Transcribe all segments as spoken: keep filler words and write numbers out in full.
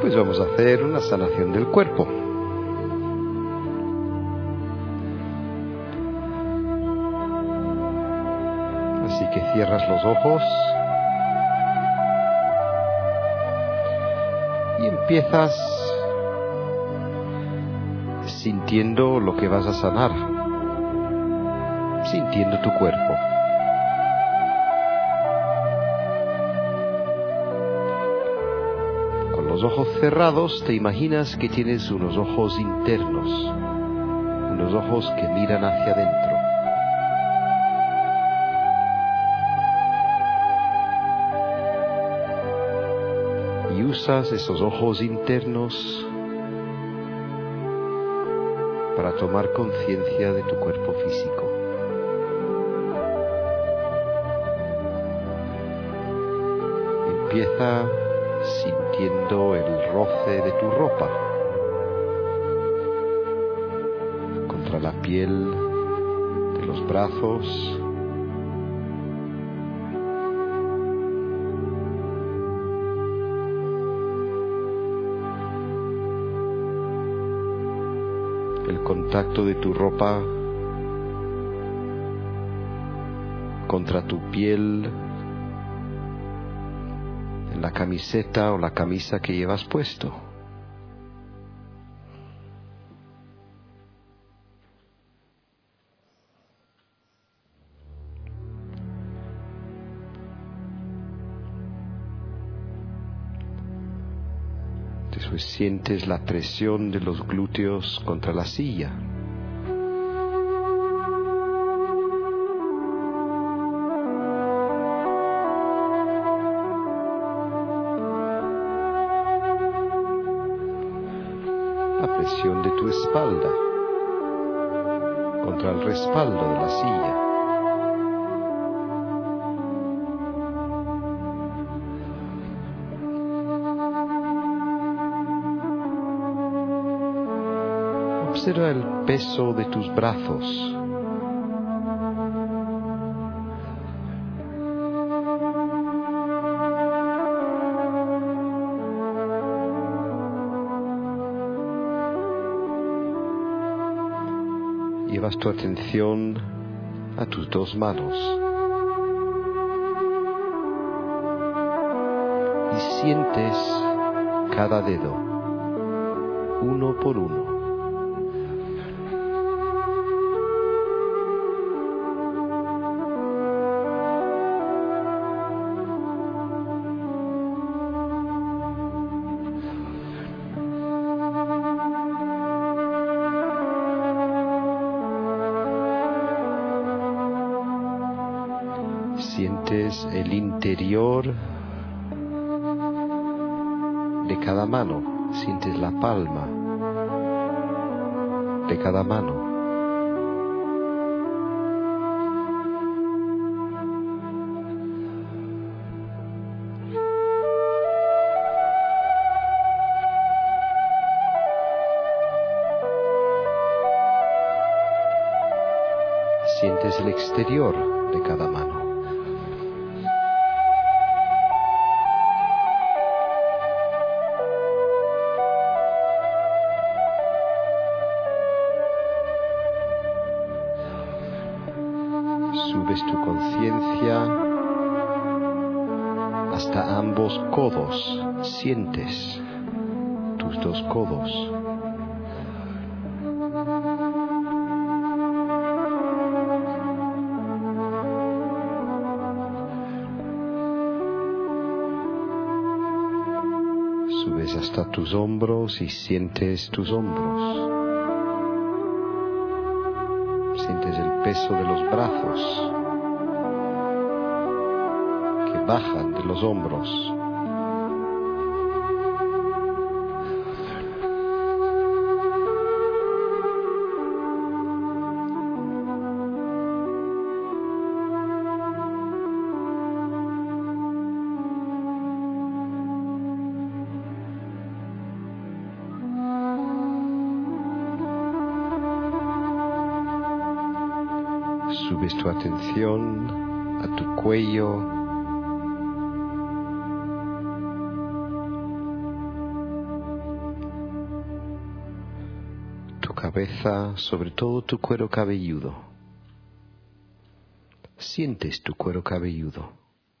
Pues vamos a hacer una sanación del cuerpo. Así que cierras los ojos y empiezas sintiendo lo que vas a sanar, sintiendo tu cuerpo. Con los ojos cerrados te imaginas que tienes unos ojos internos, unos ojos que miran hacia adentro. Y usas esos ojos internos para tomar conciencia de tu cuerpo físico. Empieza sintiendo el roce de tu ropa contra la piel de los brazos, el contacto de tu ropa contra tu piel en la camiseta o la camisa que llevas puesto. Después sientes la presión de los glúteos contra la silla. La presión de tu espalda contra el respaldo de la silla. Observa el peso de tus brazos. Llevas tu atención a tus dos manos y sientes cada dedo, uno por uno. Sientes el interior de cada mano, sientes la palma de cada mano. Sientes el exterior de cada mano. Subes tu conciencia hasta ambos codos. Sientes tus dos codos. Subes hasta tus hombros y sientes tus hombros. Sientes el peso de los brazos que bajan de los hombros. Subes tu atención a tu cuello, cabeza sobre todo tu cuero cabelludo. Sientes tu cuero cabelludo.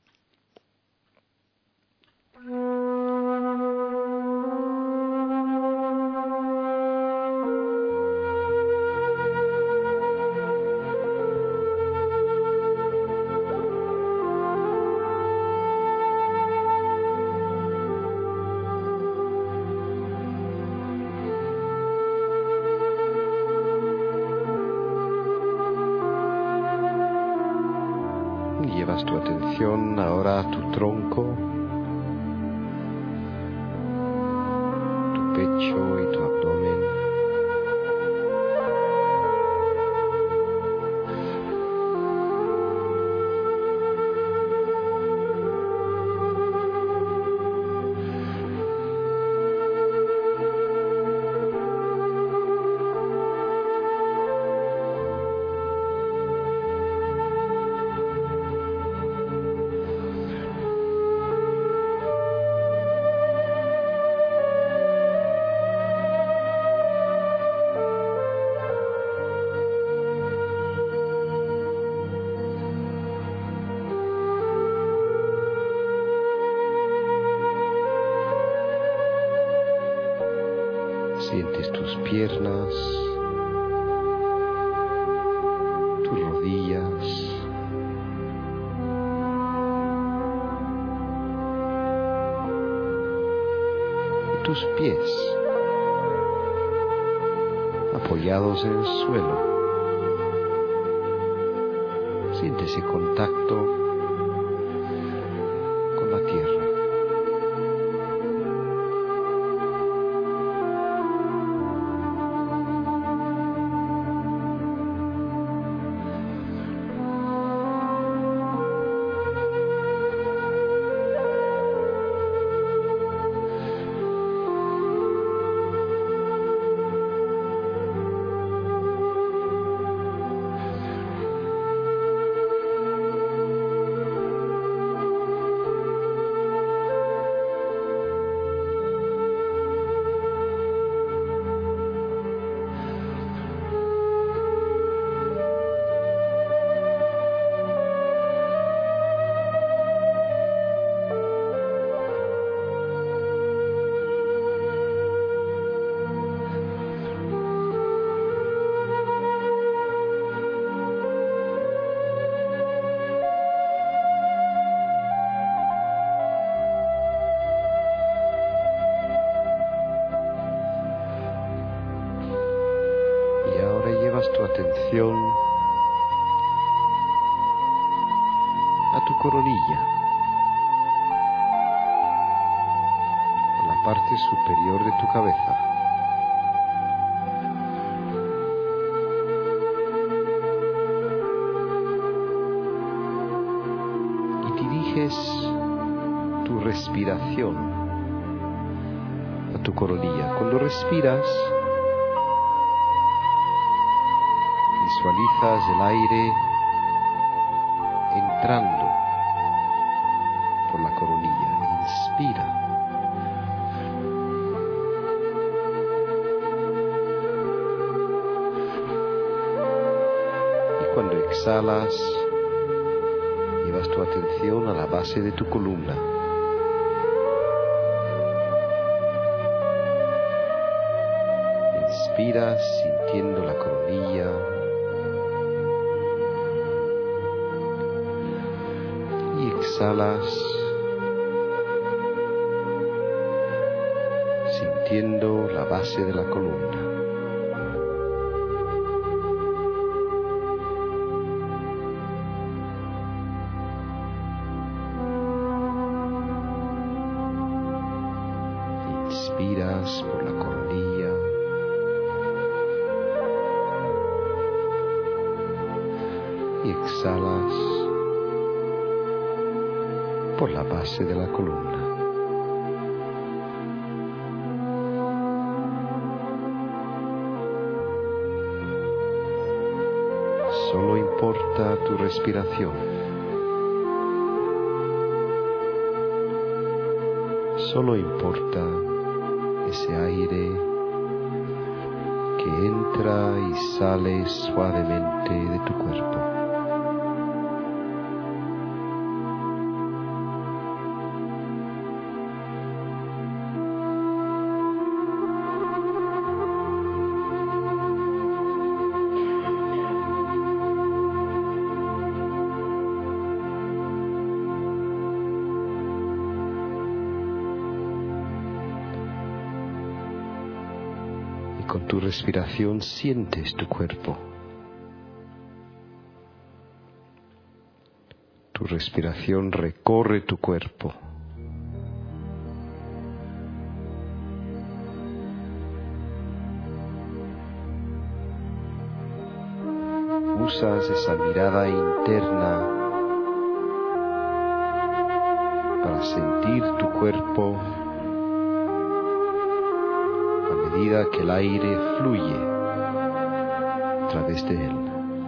Llevas tu atención ahora a tu tronco, tu pecho y tu abdomen. Sientes tus piernas, tus rodillas, y tus pies apoyados en el suelo. Siente ese contacto con la tierra. Tu atención a tu coronilla, a la parte superior de tu cabeza. Y diriges tu respiración a tu coronilla. Cuando respiras, visualizas el aire entrando por la coronilla. Inspira. Y cuando exhalas, llevas tu atención a la base de tu columna. Inspiras sintiendo la coronilla. Exhalas sintiendo la base de la columna. Inspiras por la coronilla. Y exhalas por la base de la columna. Solo importa tu respiración. Solo importa ese aire que entra y sale suavemente de tu cuerpo. Con tu respiración sientes tu cuerpo. Tu respiración recorre tu cuerpo. Usas esa mirada interna para sentir tu cuerpo a medida que el aire fluye a través de él.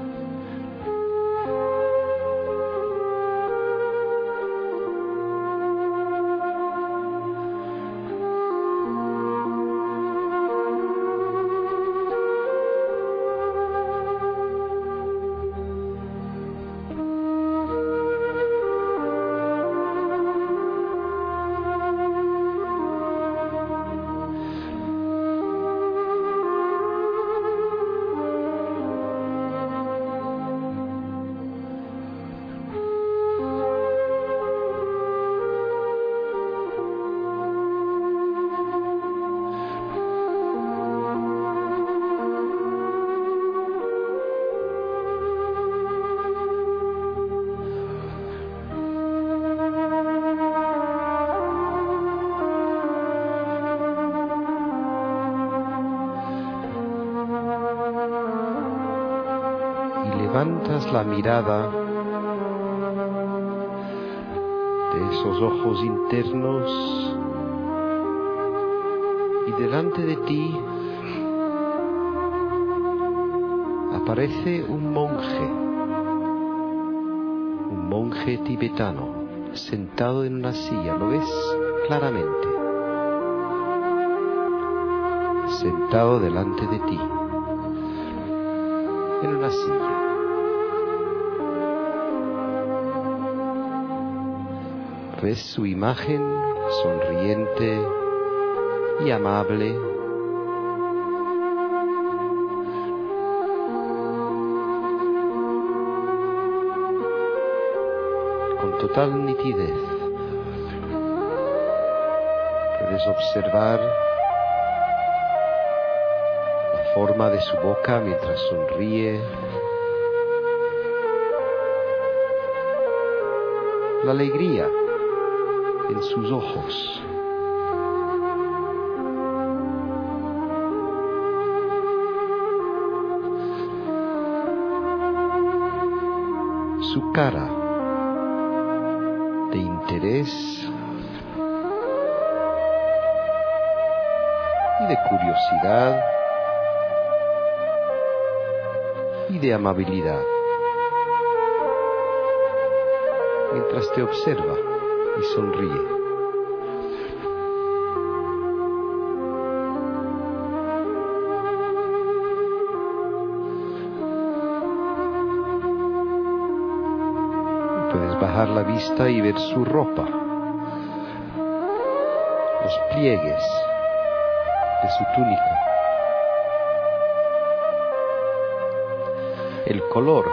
Levantas la mirada de esos ojos internos y delante de ti aparece un monje, un monje tibetano sentado en una silla. ¿Lo ves claramente? Sentado delante de ti en una silla. Ves su imagen sonriente y amable. Con total nitidez. Puedes observar la forma de su boca mientras sonríe. La alegría en sus ojos. Su cara de interés y de curiosidad y de amabilidad mientras te observa y sonríe. Puedes bajar la vista y ver su ropa, los pliegues de su túnica, el color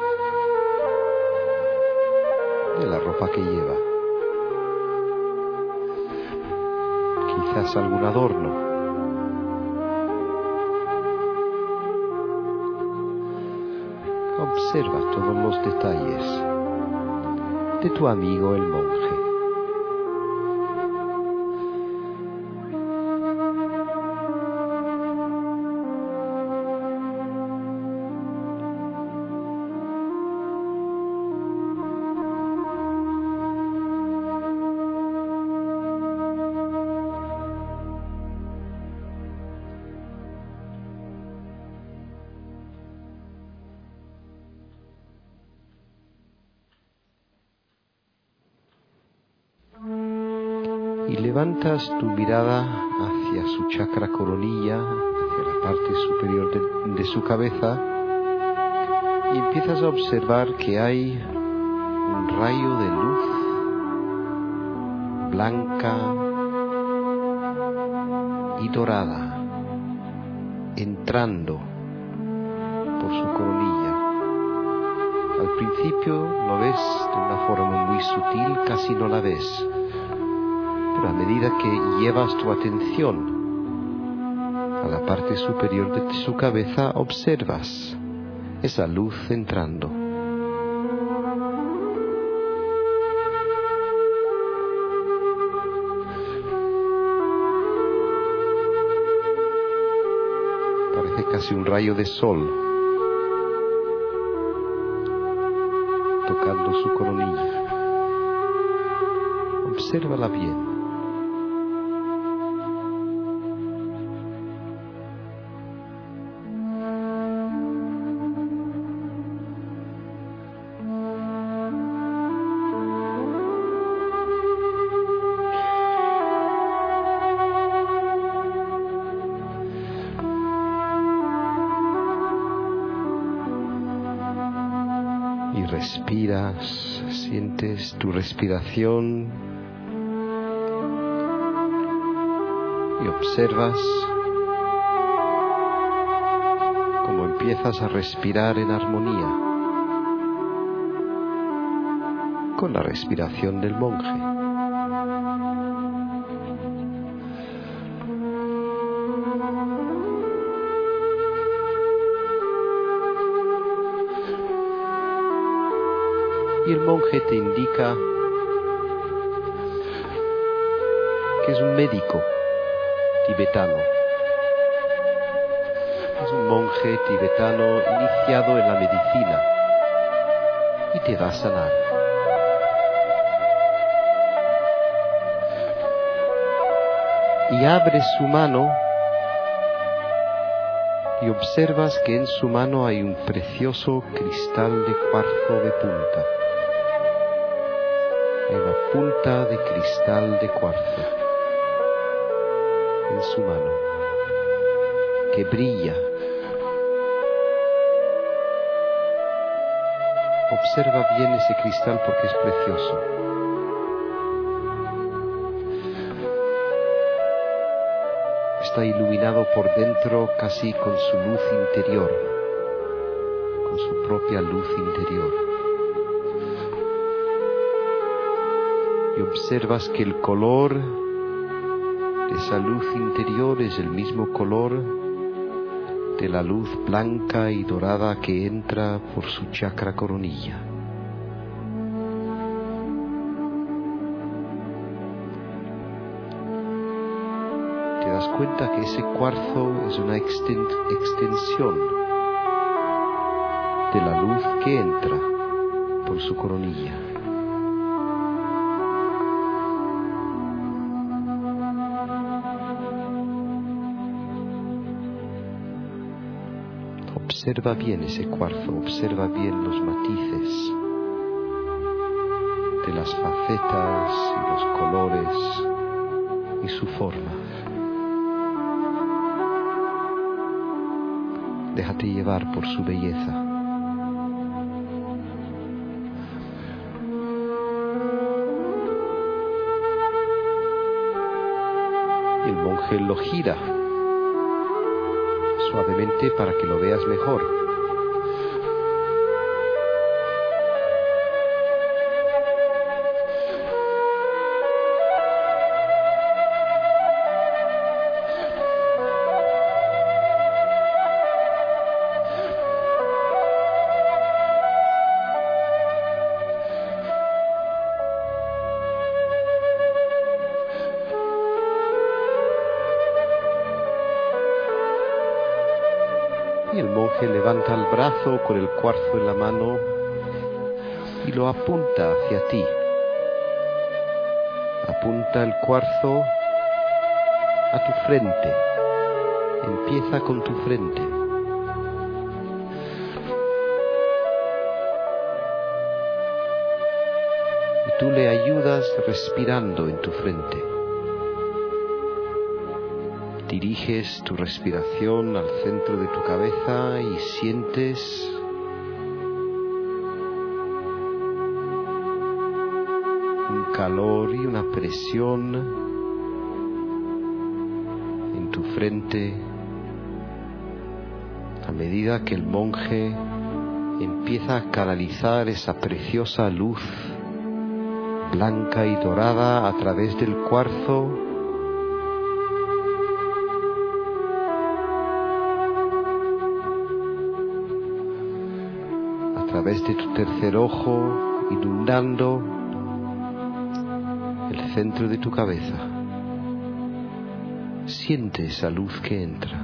de la ropa que lleva. Quizás algún adorno. Observa todos los detalles de tu amigo el monje. Y levantas tu mirada hacia su chakra coronilla, hacia la parte superior de, de su cabeza y empiezas a observar que hay un rayo de luz blanca y dorada entrando por su coronilla. Al principio lo ves de una forma muy sutil, casi no la ves, pero a medida que llevas tu atención a la parte superior de su cabeza, observas esa luz entrando. Parece casi un rayo de sol tocando su coronilla. Obsérvala bien. Y respiras, sientes tu respiración y observas cómo empiezas a respirar en armonía con la respiración del monje. Y el monje te indica que es un médico tibetano. Es un monje tibetano iniciado en la medicina y te va a sanar. Y abres su mano y observas que en su mano hay un precioso cristal de cuarzo de punta. Hay una punta de cristal de cuarzo en su mano que brilla. Observa bien ese cristal porque es precioso. Está iluminado por dentro casi con su luz interior, con su propia luz interior. Y observas que el color de esa luz interior es el mismo color de la luz blanca y dorada que entra por su chakra coronilla. Te das cuenta que ese cuarzo es una exten- extensión de la luz que entra por su coronilla. Observa bien ese cuarzo, observa bien los matices de las facetas y los colores y su forma. Déjate llevar por su belleza. Y el monje lo gira suavemente para que lo veas mejor. Y el monje levanta el brazo con el cuarzo en la mano y lo apunta hacia ti. Apunta el cuarzo a tu frente. Empieza con tu frente. Y tú le ayudas respirando en tu frente. Diriges tu respiración al centro de tu cabeza y sientes un calor y una presión en tu frente a medida que el monje empieza a canalizar esa preciosa luz blanca y dorada a través del cuarzo a través de tu tercer ojo, inundando el centro de tu cabeza. Siente esa luz que entra.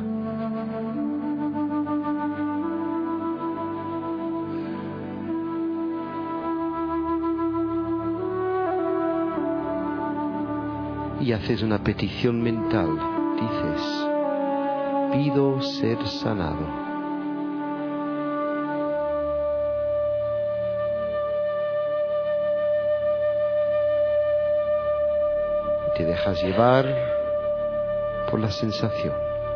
Y haces una petición mental. Dices: pido ser sanado. Te dejas llevar por la sensación.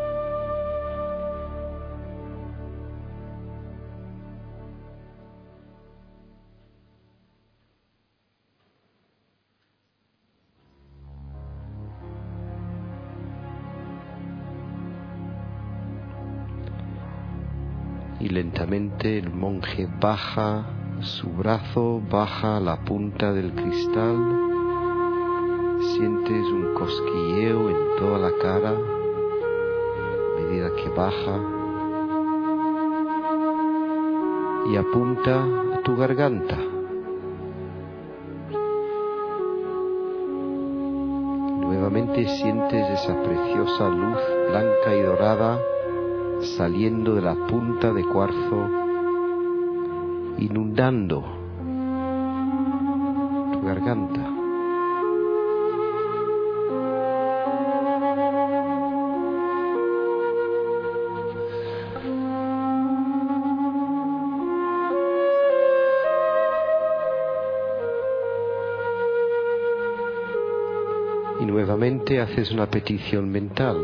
Y lentamente el monje baja su brazo, baja la punta del cristal. Sientes un cosquilleo en toda la cara a medida que baja y apunta a tu garganta. Nuevamente sientes esa preciosa luz blanca y dorada saliendo de la punta de cuarzo, inundando tu garganta. Y nuevamente haces una petición mental.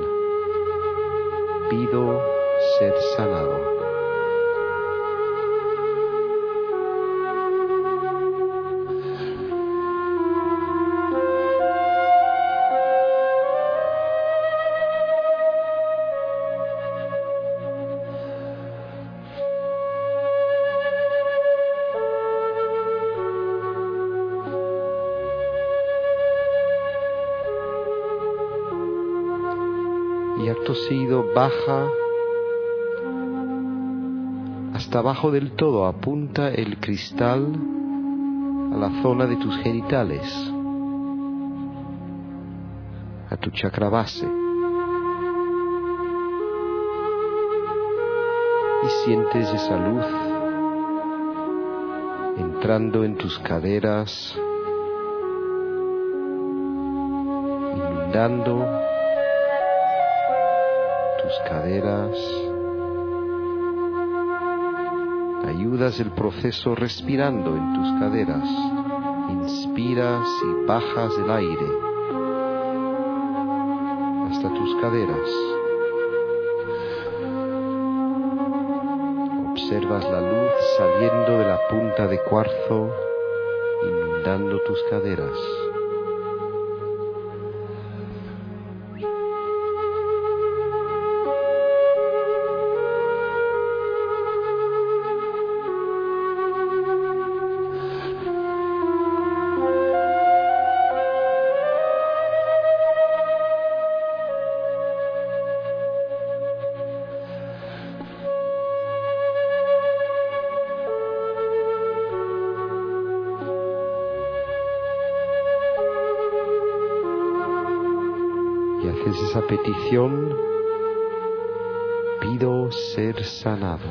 Pido ser sanado. Y acto seguido baja hasta abajo del todo, apunta el cristal a la zona de tus genitales, a tu chakra base. Y sientes esa luz entrando en tus caderas, inundando tus caderas. Ayudas el proceso respirando en tus caderas. Inspiras y bajas el aire hasta tus caderas. Observas la luz saliendo de la punta de cuarzo, inundando tus caderas. Y haces esa petición: pido ser sanado.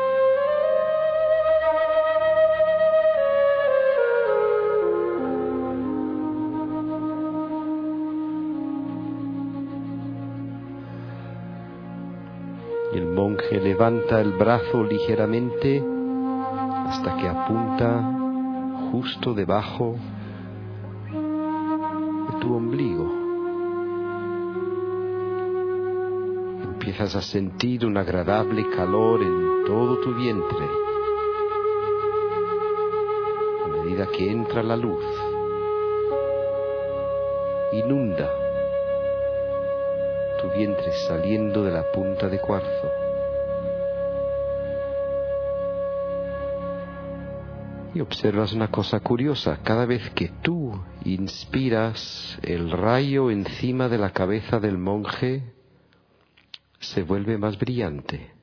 Y el monje levanta el brazo ligeramente hasta que apunta justo debajo de tu ombligo. Empiezas a sentir un agradable calor en todo tu vientre. A medida que entra la luz, inunda tu vientre saliendo de la punta de cuarzo. Y observas una cosa curiosa: cada vez que tú inspiras, el rayo encima de la cabeza del monje se vuelve más brillante.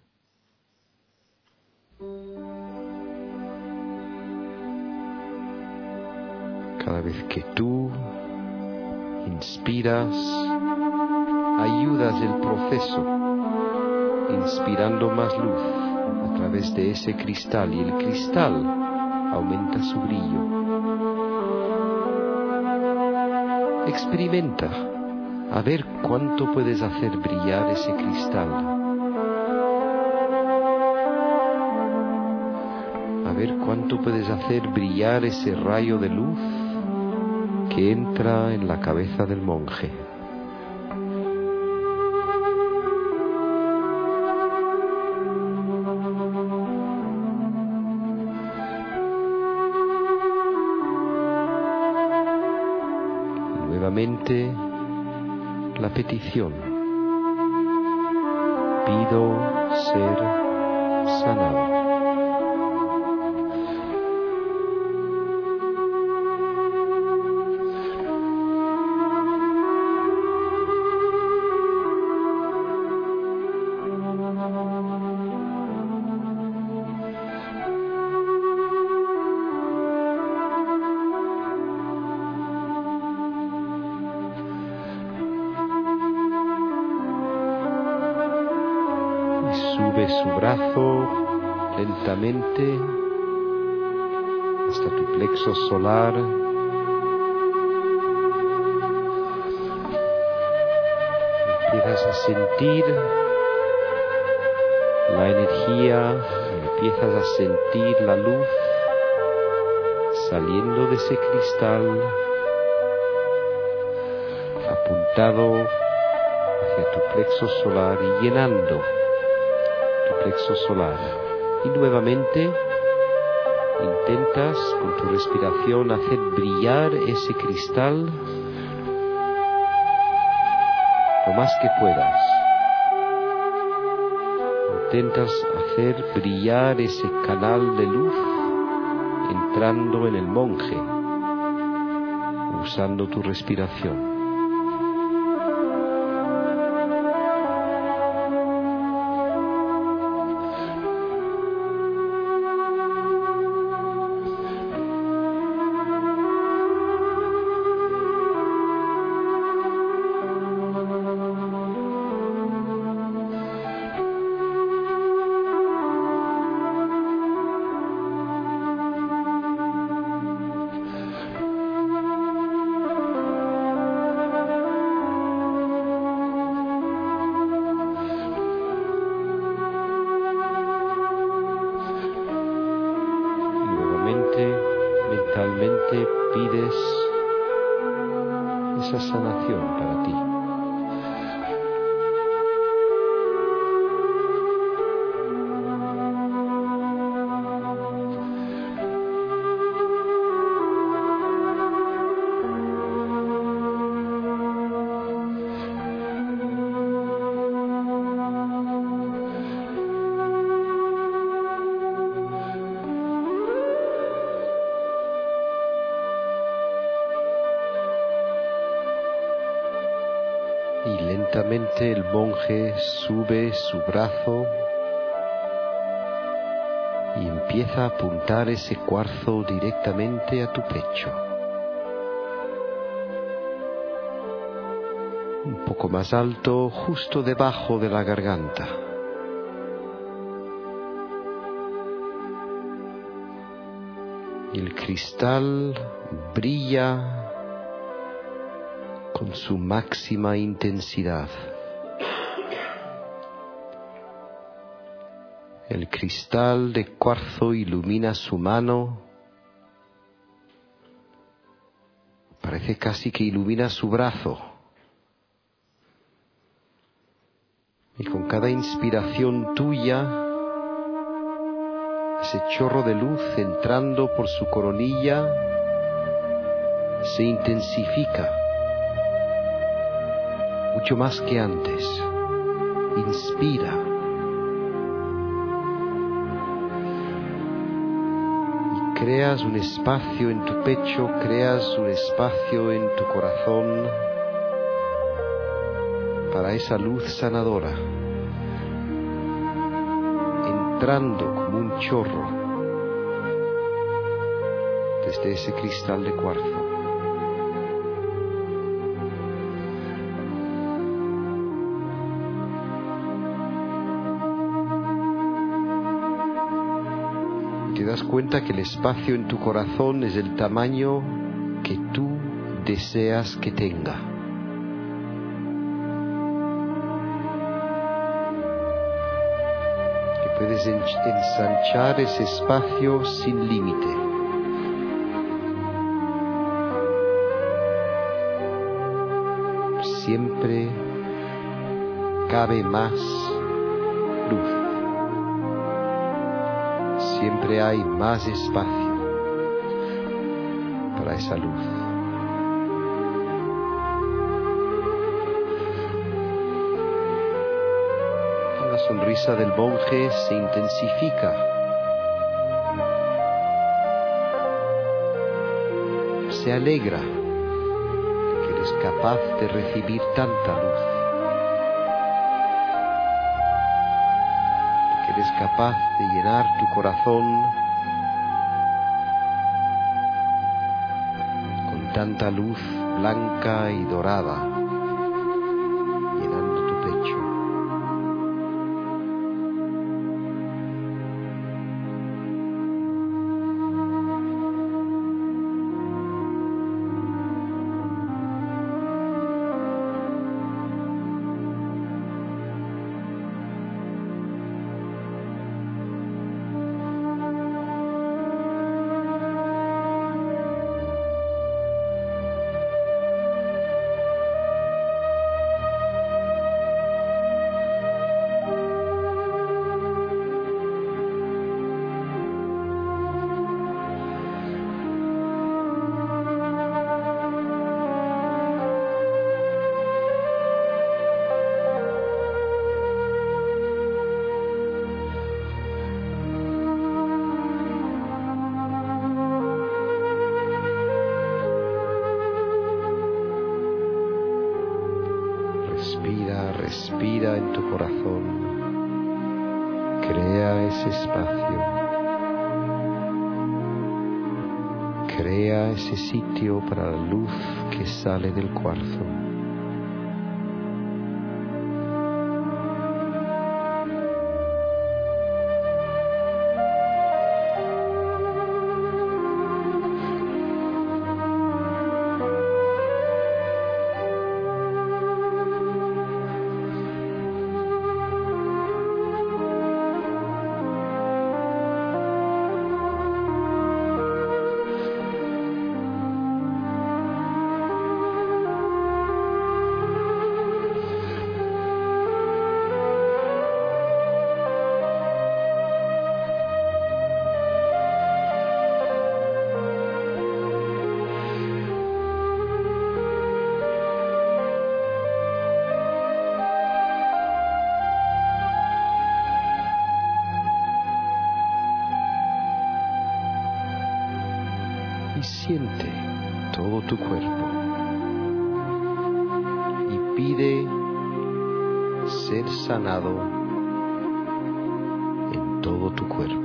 Cada vez que tú inspiras, ayudas el proceso, inspirando más luz a través de ese cristal, y el cristal aumenta su brillo. Experimenta a ver cuánto puedes hacer brillar ese cristal. A ver cuánto puedes hacer brillar ese rayo de luz que entra en la cabeza del monje. Nuevamente la petición: pido ser sanado. Sube su brazo lentamente hasta tu plexo solar. Empiezas a sentir la energía, empiezas a sentir la luz saliendo de ese cristal, apuntado hacia tu plexo solar y llenando plexo solar. Y nuevamente intentas con tu respiración hacer brillar ese cristal lo más que puedas. Intentas hacer brillar ese canal de luz entrando en el monje, usando tu respiración. Mentalmente pides esa sanación para ti. Y lentamente el monje sube su brazo y empieza a apuntar ese cuarzo directamente a tu pecho. Un poco más alto, justo debajo de la garganta. Y el cristal brilla con su máxima intensidad. El cristal de cuarzo ilumina su mano, parece casi que ilumina su brazo. Y con cada cada inspiración tuya, ese chorro de luz entrando por su coronilla se intensifica mucho más que antes. Inspira. Y creas un espacio en tu pecho, creas un espacio en tu corazón para esa luz sanadora, entrando como un chorro desde ese cristal de cuarzo. Te das cuenta que el espacio en tu corazón es el tamaño que tú deseas que tenga. Que puedes ensanchar ese espacio sin límite. Siempre cabe más luz. Siempre hay más espacio para esa luz. La sonrisa del monje se intensifica. Se alegra de que eres capaz de recibir tanta luz. Eres capaz de llenar tu corazón con tanta luz blanca y dorada, llenando tu pecho. Respira, respira en tu corazón. Crea ese espacio. Crea ese sitio para la luz que sale del cuarzo. Y siente todo tu cuerpo y pide ser sanado en todo tu cuerpo.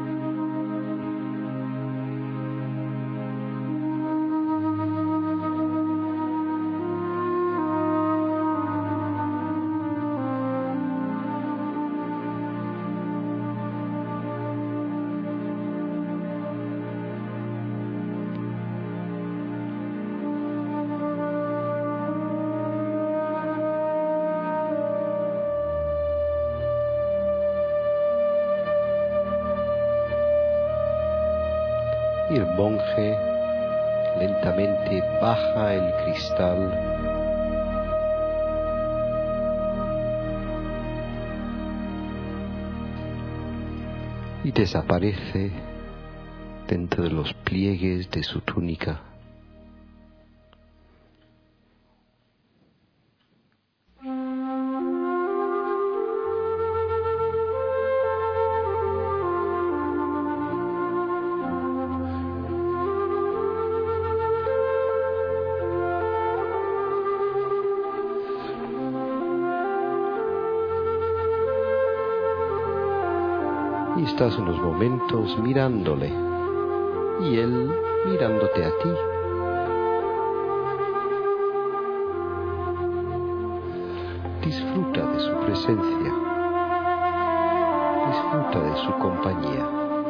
Y el monje lentamente baja el cristal y desaparece dentro de los pliegues de su túnica. Y estás unos momentos mirándole y él mirándote a ti. Disfruta de su presencia, disfruta de su compañía.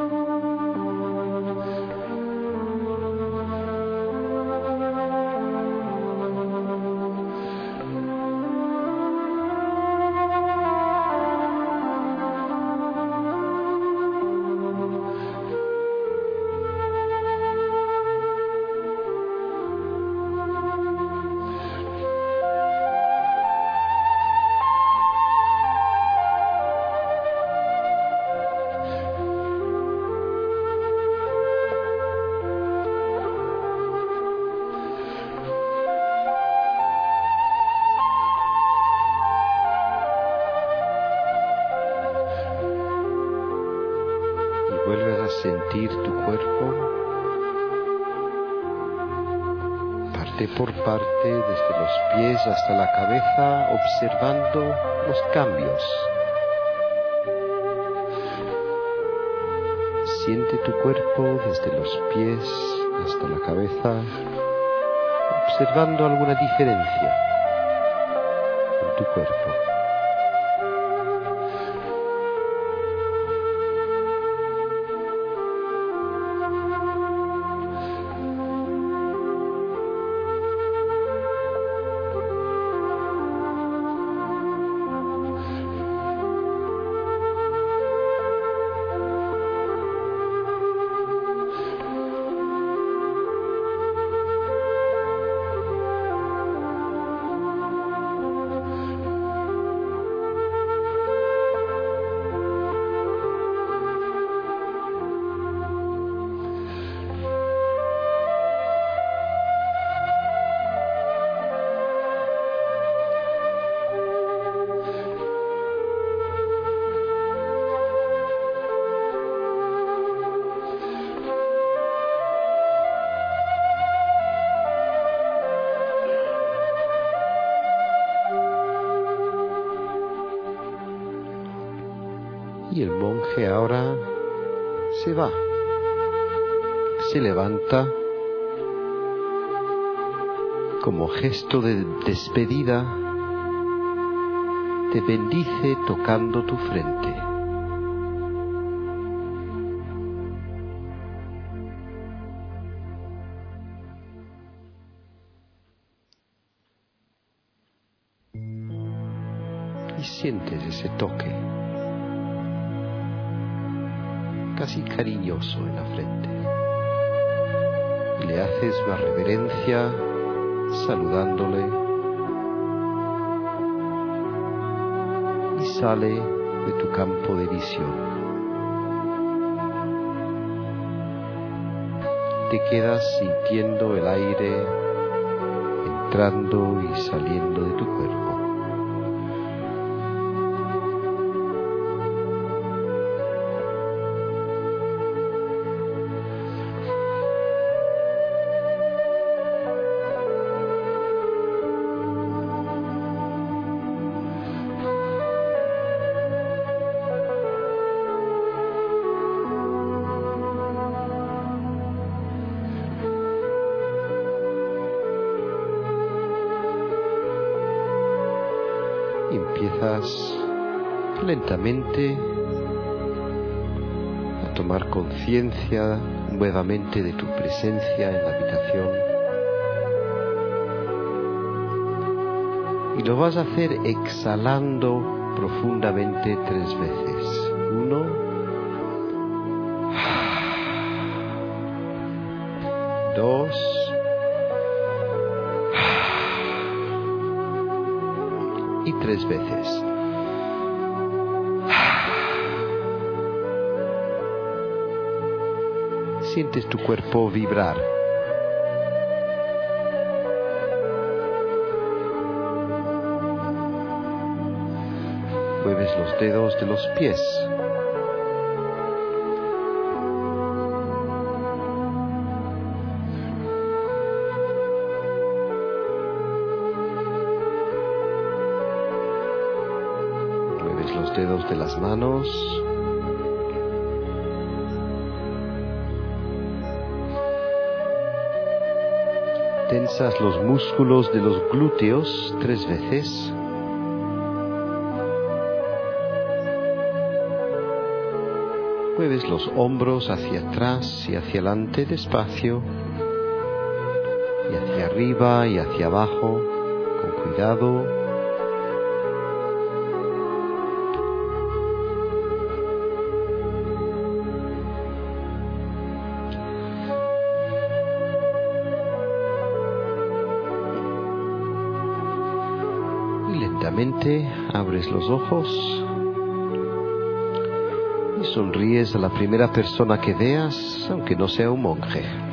Vuelves a sentir tu cuerpo parte por parte, desde los pies hasta la cabeza, observando los cambios. Siente tu cuerpo desde los pies hasta la cabeza, observando alguna diferencia en tu cuerpo. Y el monje ahora se va, se levanta como gesto de despedida, te bendice tocando tu frente. Y sientes ese toque casi cariñoso en la frente. Y le haces una reverencia saludándole y sale de tu campo de visión. Te quedas sintiendo el aire entrando y saliendo de tu cuerpo. Y empiezas lentamente a tomar conciencia nuevamente de tu presencia en la habitación. Y lo vas a hacer exhalando profundamente tres veces. Uno. Dos. Y tres veces. Sientes tu cuerpo vibrar. Mueves los dedos de los pies. Mueves los dedos de las manos. Tensas los músculos de los glúteos tres veces. Mueves los hombros hacia atrás y hacia adelante despacio, y hacia arriba y hacia abajo, con cuidado. Y lentamente abres los ojos. Y sonríes a la primera persona que veas, aunque no sea un monje.